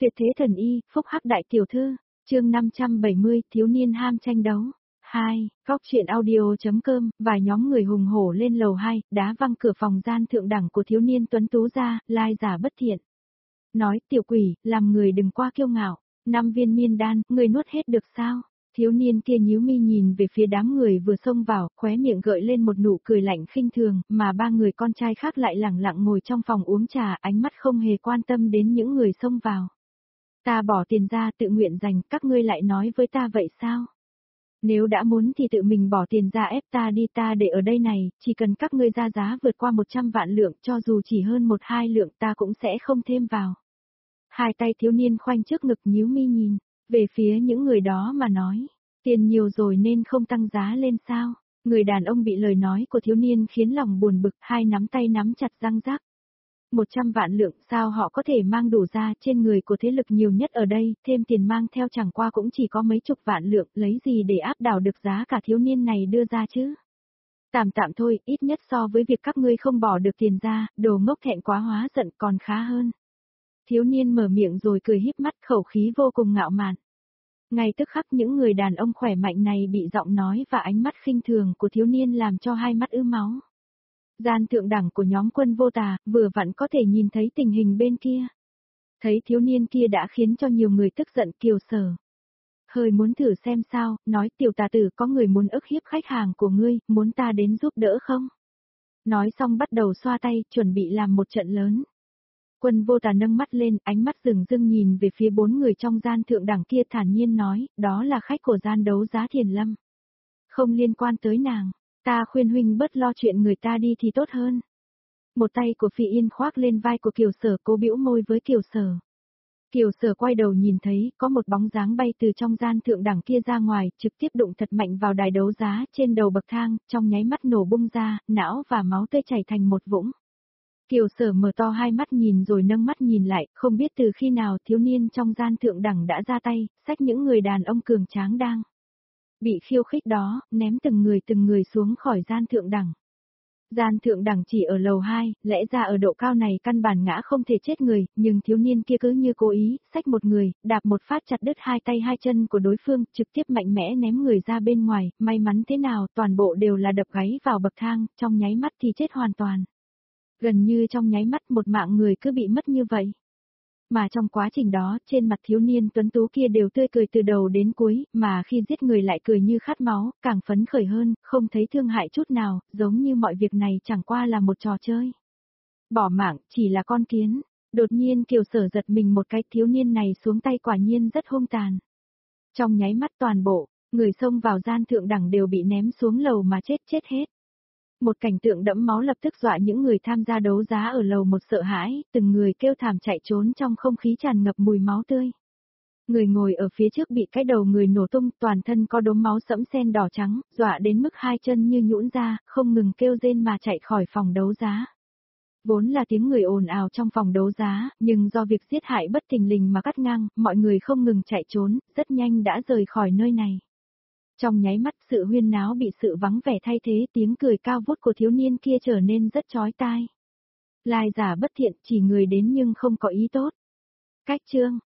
Tuyệt thế thần y, phúc hắc đại tiểu thư, chương 570, thiếu niên ham tranh đấu. 2, góc chuyện audio.com, vài nhóm người hùng hổ lên lầu 2, đá văng cửa phòng gian thượng đẳng của thiếu niên tuấn tú ra, lai giả bất thiện. Nói tiểu quỷ, làm người đừng qua kiêu ngạo, 5 viên miên đan, người nuốt hết được sao? Thiếu niên kia nhíu mi nhìn về phía đám người vừa xông vào, khóe miệng gợi lên một nụ cười lạnh khinh thường, mà ba người con trai khác lại lẳng lặng ngồi trong phòng uống trà, ánh mắt không hề quan tâm đến những người xông vào. Ta bỏ tiền ra tự nguyện dành, các ngươi lại nói với ta vậy sao? Nếu đã muốn thì tự mình bỏ tiền ra ép ta đi, ta để ở đây này, chỉ cần các ngươi ra giá vượt qua 100 vạn lượng, cho dù chỉ hơn 1-2 lượng ta cũng sẽ không thêm vào. Hai tay thiếu niên khoanh trước ngực nhíu mi nhìn, về phía những người đó mà nói, tiền nhiều rồi nên không tăng giá lên sao? Người đàn ông bị lời nói của thiếu niên khiến lòng buồn bực, hai nắm tay nắm chặt răng rác. 100 vạn lượng, sao họ có thể mang đủ ra, trên người của thế lực nhiều nhất ở đây, thêm tiền mang theo chẳng qua cũng chỉ có mấy chục vạn lượng, lấy gì để áp đảo được giá cả thiếu niên này đưa ra chứ? Tạm tạm thôi, ít nhất so với việc các ngươi không bỏ được tiền ra, đồ ngốc thẹn quá hóa giận còn khá hơn. Thiếu niên mở miệng rồi cười híp mắt, khẩu khí vô cùng ngạo mạn. Ngay tức khắc những người đàn ông khỏe mạnh này bị giọng nói và ánh mắt khinh thường của thiếu niên làm cho hai mắt ứ máu. Gian thượng đẳng của nhóm Quân Vô Tà, vừa vặn có thể nhìn thấy tình hình bên kia. Thấy thiếu niên kia đã khiến cho nhiều người tức giận. Kiều Sở hơi muốn thử xem sao, nói tiểu tà tử có người muốn ức hiếp khách hàng của ngươi, muốn ta đến giúp đỡ không? Nói xong bắt đầu xoa tay, chuẩn bị làm một trận lớn. Quân Vô Tà nâng mắt lên, ánh mắt rừng rưng nhìn về phía 4 người trong gian thượng đẳng kia, thản nhiên nói, đó là khách của gian đấu giá Thiền Lâm. Không liên quan tới nàng. Ta khuyên huynh bớt lo chuyện người ta đi thì tốt hơn. Một tay của Phi Yên khoác lên vai của Kiều Sở, cố bĩu môi với Kiều Sở. Kiều Sở quay đầu nhìn thấy, có một bóng dáng bay từ trong gian thượng đẳng kia ra ngoài, trực tiếp đụng thật mạnh vào đài đấu giá trên đầu bậc thang, trong nháy mắt nổ bung ra, não và máu tươi chảy thành một vũng. Kiều Sở mở to hai mắt nhìn rồi nâng mắt nhìn lại, không biết từ khi nào thiếu niên trong gian thượng đẳng đã ra tay, xách những người đàn ông cường tráng đang bị khiêu khích đó, ném từng người xuống khỏi gian thượng đẳng. Gian thượng đẳng chỉ ở lầu 2, lẽ ra ở độ cao này căn bản ngã không thể chết người, nhưng thiếu niên kia cứ như cố ý, xách một người, đạp một phát chặt đứt hai tay hai chân của đối phương, trực tiếp mạnh mẽ ném người ra bên ngoài, may mắn thế nào, toàn bộ đều là đập gáy vào bậc thang, trong nháy mắt thì chết hoàn toàn. Gần như trong nháy mắt một mạng người cứ bị mất như vậy. Mà trong quá trình đó, trên mặt thiếu niên tuấn tú kia đều tươi cười từ đầu đến cuối, mà khi giết người lại cười như khát máu, càng phấn khởi hơn, không thấy thương hại chút nào, giống như mọi việc này chẳng qua là một trò chơi. Bỏ mạng, chỉ là con kiến. Đột nhiên Kiều Sở giật mình một cái, thiếu niên này xuống tay quả nhiên rất hung tàn. Trong nháy mắt toàn bộ, người xông vào gian thượng đẳng đều bị ném xuống lầu mà chết hết. Một cảnh tượng đẫm máu lập tức dọa những người tham gia đấu giá ở lầu một sợ hãi, từng người kêu thảm chạy trốn trong không khí tràn ngập mùi máu tươi. Người ngồi ở phía trước bị cái đầu người nổ tung, toàn thân có đốm máu sẫm sen đỏ trắng, dọa đến mức hai chân như nhũn ra, không ngừng kêu rên mà chạy khỏi phòng đấu giá. Vốn là tiếng người ồn ào trong phòng đấu giá, nhưng do việc giết hại bất thình lình mà cắt ngang, mọi người không ngừng chạy trốn, rất nhanh đã rời khỏi nơi này. Trong nháy mắt sự huyên náo bị sự vắng vẻ thay thế, tiếng cười cao vút của thiếu niên kia trở nên rất chói tai. Lai giả bất thiện, chỉ người đến nhưng không có ý tốt. Cách chương